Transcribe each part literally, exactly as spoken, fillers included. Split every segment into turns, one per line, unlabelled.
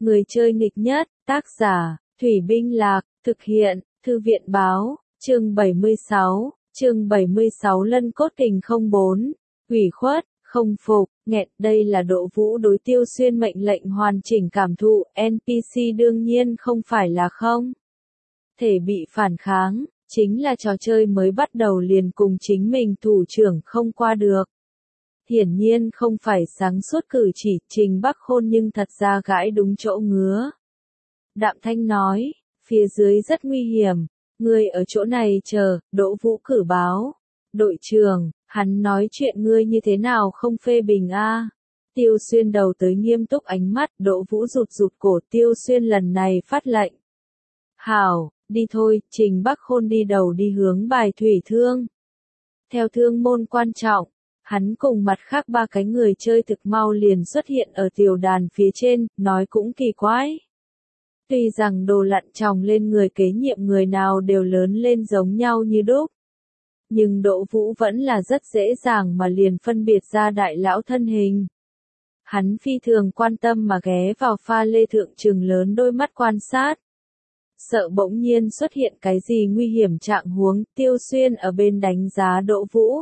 Người chơi nghịch nhất, tác giả, Thủy Binh Lạc, thực hiện, Thư viện báo, chương bảy mươi sáu, chương bảy mươi sáu Lân Cốt Kình không bốn, ủy khuất, không phục, nghẹn, đây là Đỗ Vũ đối Tiêu Xuyên mệnh lệnh hoàn chỉnh cảm thụ, en pê xê đương nhiên không phải là không thể bị phản kháng, chính là trò chơi mới bắt đầu liền cùng chính mình thủ trưởng không qua được. Hiển nhiên không phải sáng suốt cử chỉ, Trình Bắc Khôn nhưng thật ra gãi đúng chỗ ngứa. Đạm Thanh nói, phía dưới rất nguy hiểm, ngươi ở chỗ này chờ, Đỗ Vũ cử báo. Đội trưởng, hắn nói chuyện ngươi như thế nào không phê bình a? Tiêu Xuyên đầu tới nghiêm túc ánh mắt, Đỗ Vũ rụt rụt cổ, Tiêu Xuyên lần này phát lệnh. Hảo, đi thôi, Trình Bắc Khôn đi đầu đi hướng Bài Thủy Thương. Theo thương môn quan trọng, hắn cùng mặt khác ba cái người chơi thực mau liền xuất hiện ở tiểu đàn phía trên, nói cũng kỳ quái. Tuy rằng đồ lặn tròng lên người kế nhiệm người nào đều lớn lên giống nhau như đúc. Nhưng Đỗ Vũ vẫn là rất dễ dàng mà liền phân biệt ra đại lão thân hình. Hắn phi thường quan tâm mà ghé vào pha lê thượng trừng lớn đôi mắt quan sát. Sợ bỗng nhiên xuất hiện cái gì nguy hiểm trạng huống, Tiêu Xuyên ở bên đánh giá Đỗ Vũ.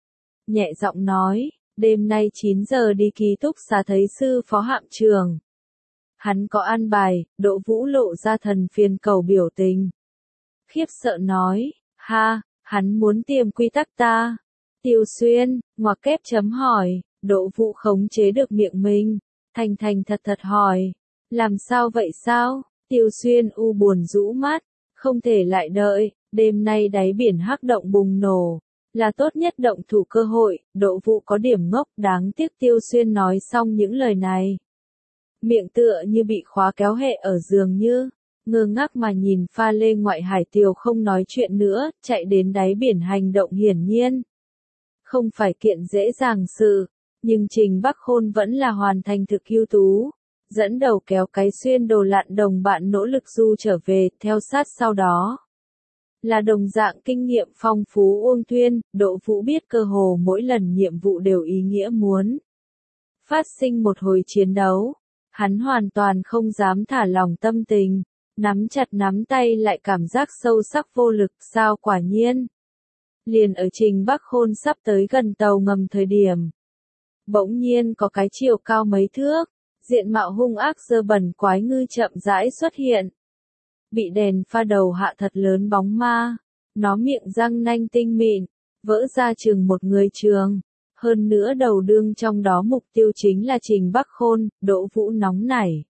Nhẹ giọng nói, đêm nay chín giờ đi ký túc xá thấy sư phó Hạm Trường. Hắn có an bài, Đỗ Vũ lộ ra thần phiền cầu biểu tình. Khiếp sợ nói, ha, hắn muốn tiềm quy tắc ta. Tiêu Xuyên, ngoặc kép chấm hỏi, Đỗ Vũ khống chế được miệng mình, thành thành thật thật hỏi. Làm sao vậy sao? Tiêu Xuyên u buồn rũ mắt, không thể lại đợi, đêm nay đáy biển hắc động bùng nổ. Là tốt nhất động thủ cơ hội, Đỗ Vũ có điểm ngốc, đáng tiếc Tiêu Xuyên nói xong những lời này. Miệng tựa như bị khóa kéo hệ ở giường như, ngơ ngác mà nhìn pha lê ngoại hải Tiều không nói chuyện nữa, chạy đến đáy biển hành động hiển nhiên. Không phải kiện dễ dàng sự, nhưng Trình Bắc Khôn vẫn là hoàn thành thực ưu tú. Dẫn đầu kéo cái xuyên đồ lặn đồng bạn nỗ lực du trở về, theo sát sau đó. Là đồng dạng kinh nghiệm phong phú Uông Thuyên, Đỗ Vũ biết cơ hồ mỗi lần nhiệm vụ đều ý nghĩa muốn phát sinh một hồi chiến đấu. Hắn hoàn toàn không dám thả lỏng tâm tình, nắm chặt nắm tay lại cảm giác sâu sắc vô lực, sao quả nhiên. Liền ở Trình Bắc Khôn sắp tới gần tàu ngầm thời điểm. Bỗng nhiên có cái chiều cao mấy thước, diện mạo hung ác dơ bẩn quái ngư chậm rãi xuất hiện. Bị đèn pha đầu hạ thật lớn bóng ma, nó miệng răng nanh tinh mịn, vỡ ra chừng một người trường. Hơn nữa đầu đương trong đó mục tiêu chính là Trình Bắc Khôn, Đỗ Vũ nóng nảy.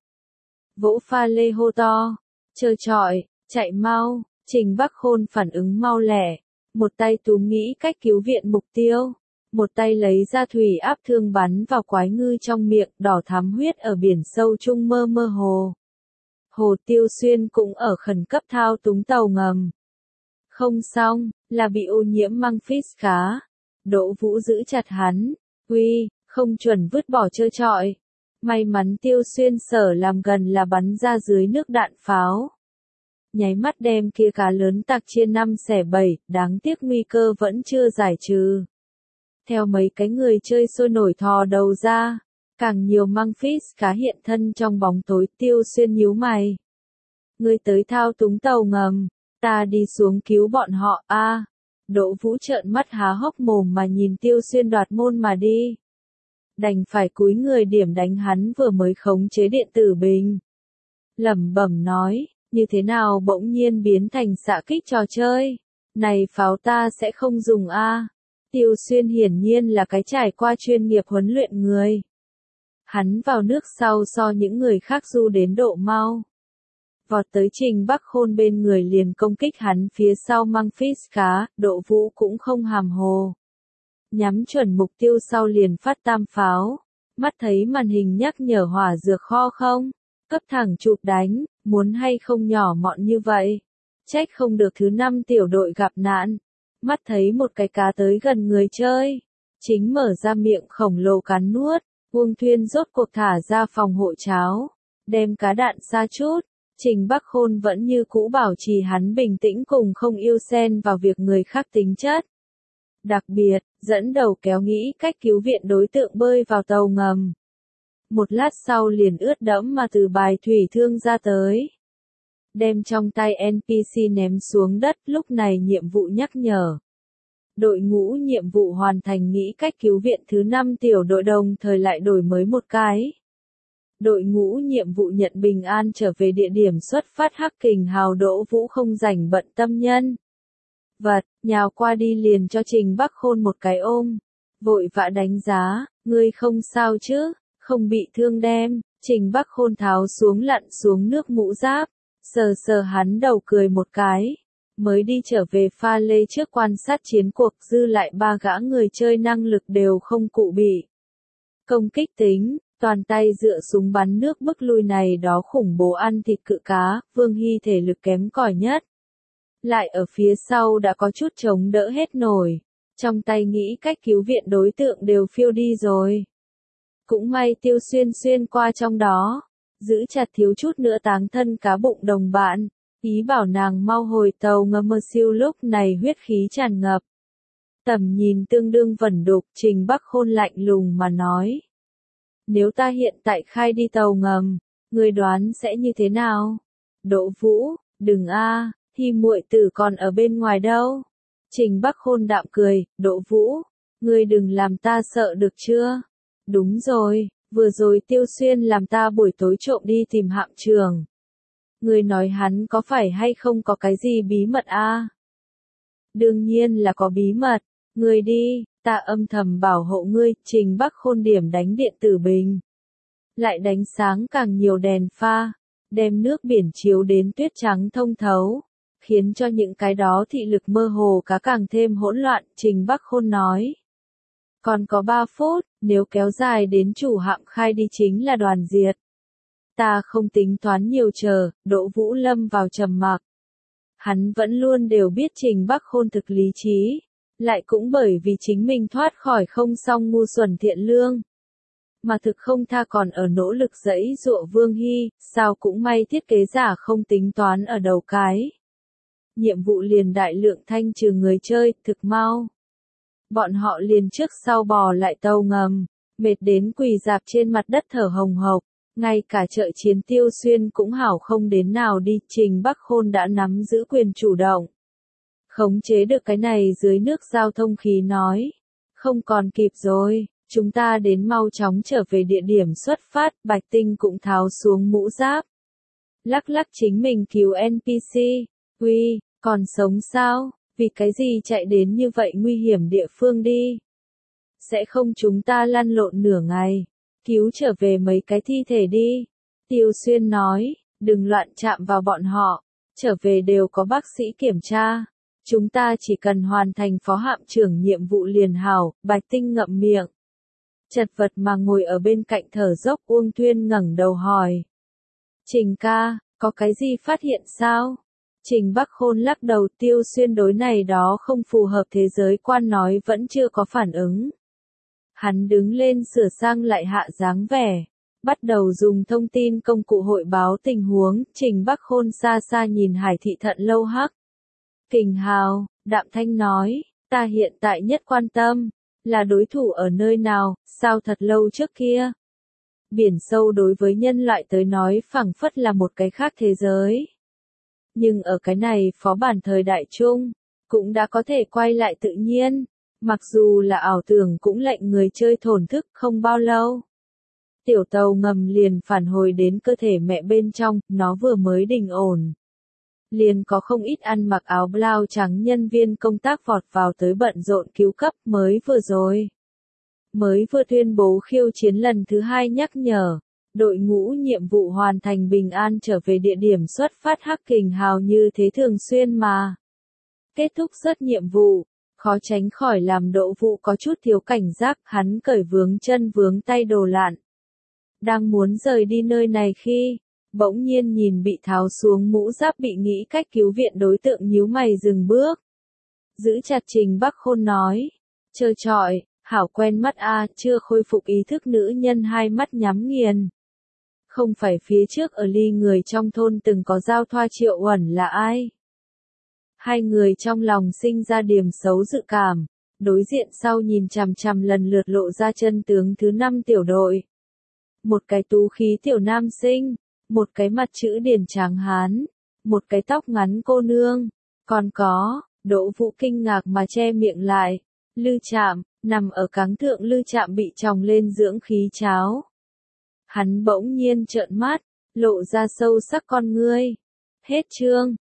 Vỗ pha lê hô to, trơ trọi, chạy mau, Trình Bắc Khôn phản ứng mau lẹ, một tay túm nghĩ cách cứu viện mục tiêu, một tay lấy ra thủy áp thương bắn vào quái ngư trong miệng, đỏ thắm huyết ở biển sâu trung mơ mơ hồ. Hồ Tiêu Xuyên cũng ở khẩn cấp thao túng tàu ngầm. Không xong, là bị ô nhiễm măng phít cá. Đỗ Vũ giữ chặt hắn, uy, không chuẩn vứt bỏ trơ trọi. May mắn Tiêu Xuyên sở làm gần là bắn ra dưới nước đạn pháo. Nháy mắt đem kia cá lớn tạc chia năm xẻ bảy, đáng tiếc nguy cơ vẫn chưa giải trừ. Theo mấy cái người chơi sôi nổi thò đầu ra, càng nhiều măng phít cá hiện thân trong bóng tối. Tiêu Xuyên nhíu mày. Ngươi tới thao túng tàu ngầm, ta đi xuống cứu bọn họ a. À, Đỗ Vũ trợn mắt há hốc mồm mà nhìn Tiêu Xuyên đoạt môn mà đi. Đành phải cúi người điểm đánh hắn vừa mới khống chế điện tử bình. Lẩm bẩm nói, như thế nào bỗng nhiên biến thành xạ kích trò chơi. Này pháo ta sẽ không dùng a. À. Tiêu Xuyên hiển nhiên là cái trải qua chuyên nghiệp huấn luyện người. Hắn vào nước sau so những người khác du đến độ mau. Vọt tới Trình Bắc Khôn bên người liền công kích hắn phía sau măng phít cá, Đỗ Vũ cũng không hàm hồ. Nhắm chuẩn mục tiêu sau liền phát tam pháo. Mắt thấy màn hình nhắc nhở hỏa dược kho không? Cấp thẳng chụp đánh, muốn hay không nhỏ mọn như vậy? Trách không được thứ năm tiểu đội gặp nạn. Mắt thấy một cái cá tới gần người chơi. Chính mở ra miệng khổng lồ cắn nuốt. Uông Thuyên rốt cuộc thả ra phòng hộ cháo. Đem cá đạn xa chút. Trình Bắc Khôn vẫn như cũ bảo trì hắn bình tĩnh cùng không yêu xen vào việc người khác tính chất. Đặc biệt, dẫn đầu kéo nghĩ cách cứu viện đối tượng bơi vào tàu ngầm. một lát sau liền ướt đẫm mà từ bài thủy thương ra tới. Đem trong tay en pê xê ném xuống đất, lúc này nhiệm vụ nhắc nhở. Đội ngũ nhiệm vụ hoàn thành, nghĩ cách cứu viện thứ năm tiểu đội đồng thời lại đổi mới một cái. Đội ngũ nhiệm vụ nhận bình an trở về địa điểm xuất phát. Hắc Kình Hào Đỗ Vũ không rảnh bận tâm nhân vật, nhào qua đi liền cho Trình Bắc Khôn một cái ôm. Vội vã đánh giá, ngươi không sao chứ, không bị thương đem. Trình Bắc Khôn tháo xuống lặn xuống nước mũ giáp, sờ sờ hắn đầu cười một cái. Mới đi trở về pha lê trước quan sát chiến cuộc, dư lại ba gã người chơi năng lực đều không cụ bị. Công kích tính, toàn tay dựa súng bắn nước bức lui này đó khủng bố ăn thịt cự cá, Vương Hy thể lực kém cỏi nhất. Lại ở phía sau đã có chút chống đỡ hết nổi, trong tay nghĩ cách cứu viện đối tượng đều phiêu đi rồi. Cũng may Tiêu Xuyên xuyên qua trong đó, giữ chặt thiếu chút nữa táng thân cá bụng đồng bạn, ý bảo nàng mau hồi tàu ngầm. Mơ Siêu lúc này huyết khí tràn ngập. Tầm nhìn tương đương vẩn đục, Trình Bắc Khôn lạnh lùng mà nói. Nếu ta hiện tại khai đi tàu ngầm, ngươi đoán sẽ như thế nào? Đỗ Vũ, đừng a, thì muội tử còn ở bên ngoài đâu. Trình Bắc Khôn đạm cười, Đỗ Vũ, ngươi đừng làm ta sợ được chưa? Đúng rồi, vừa rồi Tiêu Xuyên làm ta buổi tối trộm đi tìm hạm trường. Ngươi nói hắn có phải hay không có cái gì bí mật a? Đương nhiên là có bí mật, ngươi đi, ta âm thầm bảo hộ ngươi. Trình Bắc Khôn điểm đánh điện tử bình, lại đánh sáng càng nhiều đèn pha, đem nước biển chiếu đến tuyết trắng thông thấu, khiến cho những cái đó thị lực mơ hồ cá càng thêm hỗn loạn. Trình Bắc Khôn nói, còn có ba phút, nếu kéo dài đến chủ hạm khai đi chính là đoàn diệt. Ta không tính toán nhiều chờ. Đỗ Vũ lâm vào trầm mặc. Hắn vẫn luôn đều biết Trình Bắc Khôn thực lý trí, lại cũng bởi vì chính mình thoát khỏi không xong ngu xuẩn thiện lương, mà thực không tha còn ở nỗ lực giãy giụa Vương Hy. Sao cũng may thiết kế giả không tính toán ở đầu cái. Nhiệm vụ liền đại lượng thanh trừ người chơi, thực mau. Bọn họ liền trước sau bò lại tàu ngầm, mệt đến quỳ dạp trên mặt đất thở hồng hộc. Ngay cả trợ chiến Tiêu Xuyên cũng hảo không đến nào đi. Trình Bắc Khôn đã nắm giữ quyền chủ động, khống chế được cái này dưới nước giao thông khí nói. Không còn kịp rồi, chúng ta đến mau chóng trở về địa điểm xuất phát. Bạch Tinh cũng tháo xuống mũ giáp, lắc lắc chính mình cứu en pê xê. Uy, còn sống sao? Vì cái gì chạy đến như vậy nguy hiểm địa phương đi? Sẽ không chúng ta lăn lộn nửa ngày, cứu trở về mấy cái thi thể đi. Tiêu Xuyên nói, đừng loạn chạm vào bọn họ, trở về đều có bác sĩ kiểm tra. Chúng ta chỉ cần hoàn thành phó hạm trưởng nhiệm vụ liền hảo. Bạch Tinh ngậm miệng, chật vật mà ngồi ở bên cạnh thở dốc. Uông Thuyên ngẩng đầu hỏi, Trình ca, có cái gì phát hiện sao? Trình Bắc Khôn lắc đầu. Tiêu Xuyên đối này đó không phù hợp thế giới quan nói vẫn chưa có phản ứng. Hắn đứng lên sửa sang lại hạ dáng vẻ, bắt đầu dùng thông tin công cụ hội báo tình huống. Trình Bắc Khôn xa xa nhìn Hải thị thận lâu Hắc Kình Hào, đạm thanh nói, ta hiện tại nhất quan tâm là đối thủ ở nơi nào. Sao thật lâu trước kia, biển sâu đối với nhân loại tới nói phảng phất là một cái khác thế giới. Nhưng ở cái này phó bản thời đại chung, cũng đã có thể quay lại tự nhiên. Mặc dù là ảo tưởng cũng lệnh người chơi thổn thức. Không bao lâu, tiểu tàu ngầm liền phản hồi đến cơ thể mẹ bên trong. Nó vừa mới đình ổn, liền có không ít ăn mặc áo blau trắng nhân viên công tác vọt vào tới bận rộn cứu cấp. Mới vừa rồi, mới vừa tuyên bố khiêu chiến lần thứ hai nhắc nhở, đội ngũ nhiệm vụ hoàn thành bình an trở về địa điểm xuất phát. Hắc Kình Hào như thế thường xuyên mà kết thúc rất nhiệm vụ, khó tránh khỏi làm Đỗ Vũ có chút thiếu cảnh giác. Hắn cởi vướng chân vướng tay đồ lạn, đang muốn rời đi nơi này khi bỗng nhiên nhìn bị tháo xuống mũ giáp bị nghĩ cách cứu viện đối tượng nhíu mày dừng bước. Giữ chặt Trình Bắc Khôn nói, trơ trọi, hảo quen mắt a. Chưa khôi phục ý thức nữ nhân hai mắt nhắm nghiền. Không phải phía trước ở ly người trong thôn từng có giao thoa Triệu Uẩn là ai? Hai người trong lòng sinh ra điểm xấu dự cảm, đối diện sau nhìn chằm chằm lần lượt lộ ra chân tướng thứ năm tiểu đội. một cái tú khí tiểu nam sinh, một cái mặt chữ điển tráng hán, một cái tóc ngắn cô nương, còn có, Đỗ Vũ kinh ngạc mà che miệng lại, Lư Trạm, nằm ở cáng thượng Lư Trạm bị tròng lên dưỡng khí cháo. Hắn bỗng nhiên trợn mắt, lộ ra sâu sắc con ngươi. Hết chương.